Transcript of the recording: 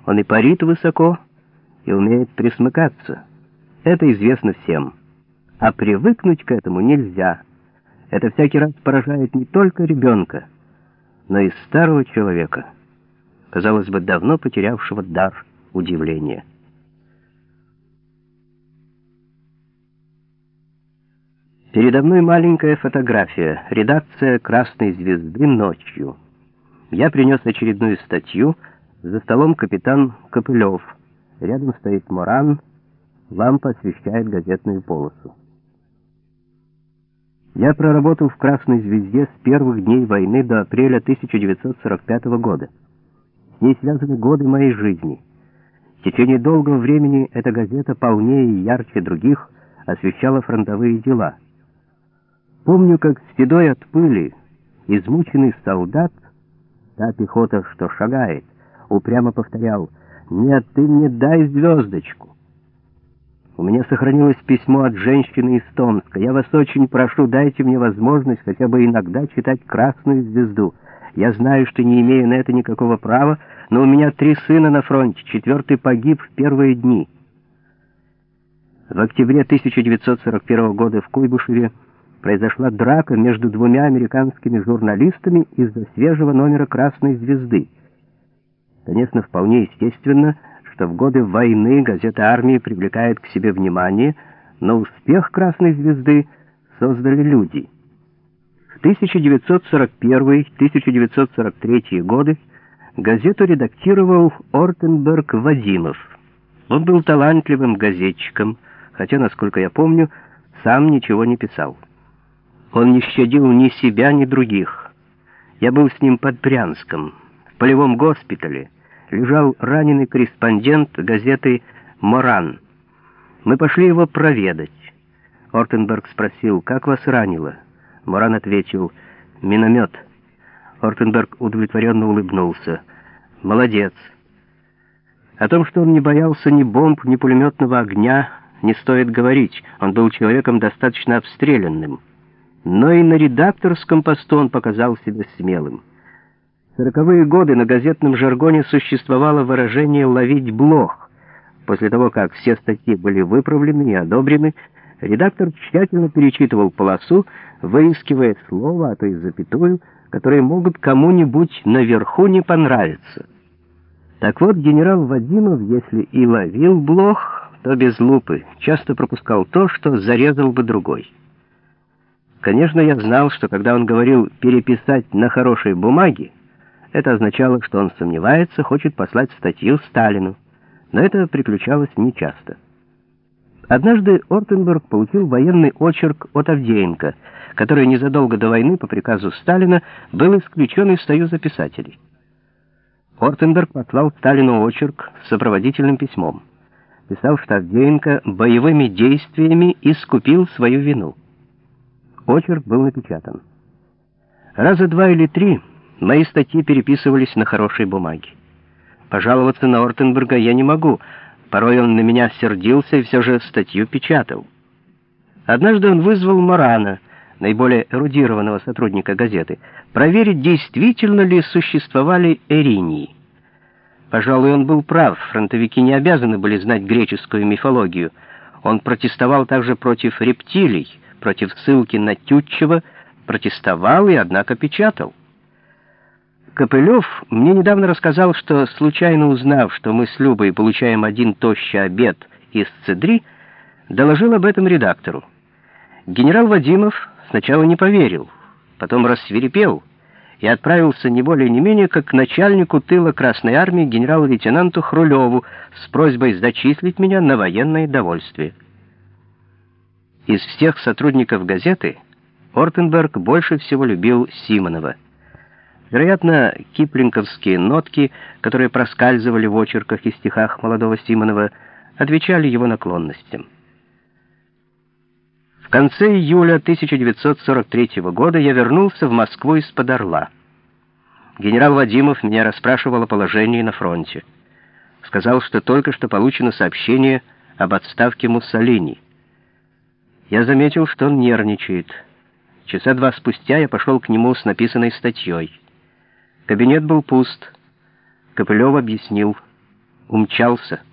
Он и парит высоко, и умеет присмыкаться. Это известно всем. А привыкнуть к этому нельзя. Это всякий раз поражает не только ребенка, но и старого человека, казалось бы, давно потерявшего дар удивления. Передо мной маленькая фотография, редакция «Красной звезды» ночью. Я принес очередную статью, за столом капитан Копылев. Рядом стоит Моран, лампа освещает газетную полосу. Я проработал в «Красной звезде» с первых дней войны до апреля 1945 года. С ней связаны годы моей жизни. В течение долгого времени эта газета полнее и ярче других освещала фронтовые дела. Помню, как седой от пыли, измученный солдат, та пехота, что шагает, упрямо повторял: «Нет, ты мне дай звездочку». У меня сохранилось письмо от женщины из Томска: «Я вас очень прошу, дайте мне возможность хотя бы иногда читать «Красную звезду». Я знаю, что не имею на это никакого права, но у меня 3 сына на фронте, 4-й погиб в первые дни». В октябре 1941 года в Куйбышеве произошла драка между 2 американскими журналистами из-за свежего номера «Красной звезды». Конечно, вполне естественно, что в годы войны газета «Армия» привлекает к себе внимание, но успех «Красной звезды» создали люди. В 1941-1943 годы газету редактировал Ортенберг Вадимов. Он был талантливым газетчиком, хотя, насколько я помню, сам ничего не писал. Он не щадил ни себя, ни других. Я был с ним под Брянском, в полевом госпитале. Лежал раненый корреспондент газеты «Моран». Мы пошли его проведать. Ортенберг спросил: «Как вас ранило?» Моран ответил: «Миномет». Ортенберг удовлетворенно улыбнулся: «Молодец». О том, что он не боялся ни бомб, ни пулеметного огня, не стоит говорить. Он был человеком достаточно обстрелянным. Но и на редакторском посту он показал себя смелым. В 40-е годы на газетном жаргоне существовало выражение «ловить блох». После того, как все статьи были выправлены и одобрены, редактор тщательно перечитывал полосу, выискивая слово, а то и запятую, которые могут кому-нибудь наверху не понравиться. Так вот, генерал Вадимов, если и ловил блох, то без лупы, часто пропускал то, что зарезал бы другой. Конечно, я знал, что когда он говорил «переписать на хорошей бумаге», это означало, что он сомневается, хочет послать статью Сталину. Но это приключалось нечасто. Однажды Ортенберг получил военный очерк от Авдеенко, который незадолго до войны по приказу Сталина был исключен из Союза писателей. Ортенберг послал Сталину очерк с сопроводительным письмом. Писал, что Авдеенко боевыми действиями искупил свою вину. Очерк был напечатан. Раза 2 или 3 мои статьи переписывались на хорошей бумаге. Пожаловаться на Ортенберга я не могу. Порой он на меня сердился и все же статью печатал. Однажды он вызвал Морана, наиболее эрудированного сотрудника газеты, проверить, действительно ли существовали эринии. Пожалуй, он был прав, фронтовики не обязаны были знать греческую мифологию. Он протестовал также против рептилий, против ссылки на Тютчева, протестовал и, однако, печатал. Копылев мне недавно рассказал, что, случайно узнав, что мы с Любой получаем один тощий обед из Цедри, доложил об этом редактору. Генерал Вадимов сначала не поверил, потом рассвирепел и отправился не более не менее как к начальнику тыла Красной Армии генерал-лейтенанту Хрулеву с просьбой зачислить меня на военное довольствие. Из всех сотрудников газеты Ортенберг больше всего любил Симонова. Вероятно, киплинговские нотки, которые проскальзывали в очерках и стихах молодого Симонова, отвечали его наклонностям. В конце июля 1943 года я вернулся в Москву из-под Орла. Генерал Вадимов меня расспрашивал о положении на фронте. Сказал, что только что получено сообщение об отставке Муссолини. Я заметил, что он нервничает. Часа 2 спустя я пошел к нему с написанной статьей. Кабинет был пуст. Копылев объяснил: умчался.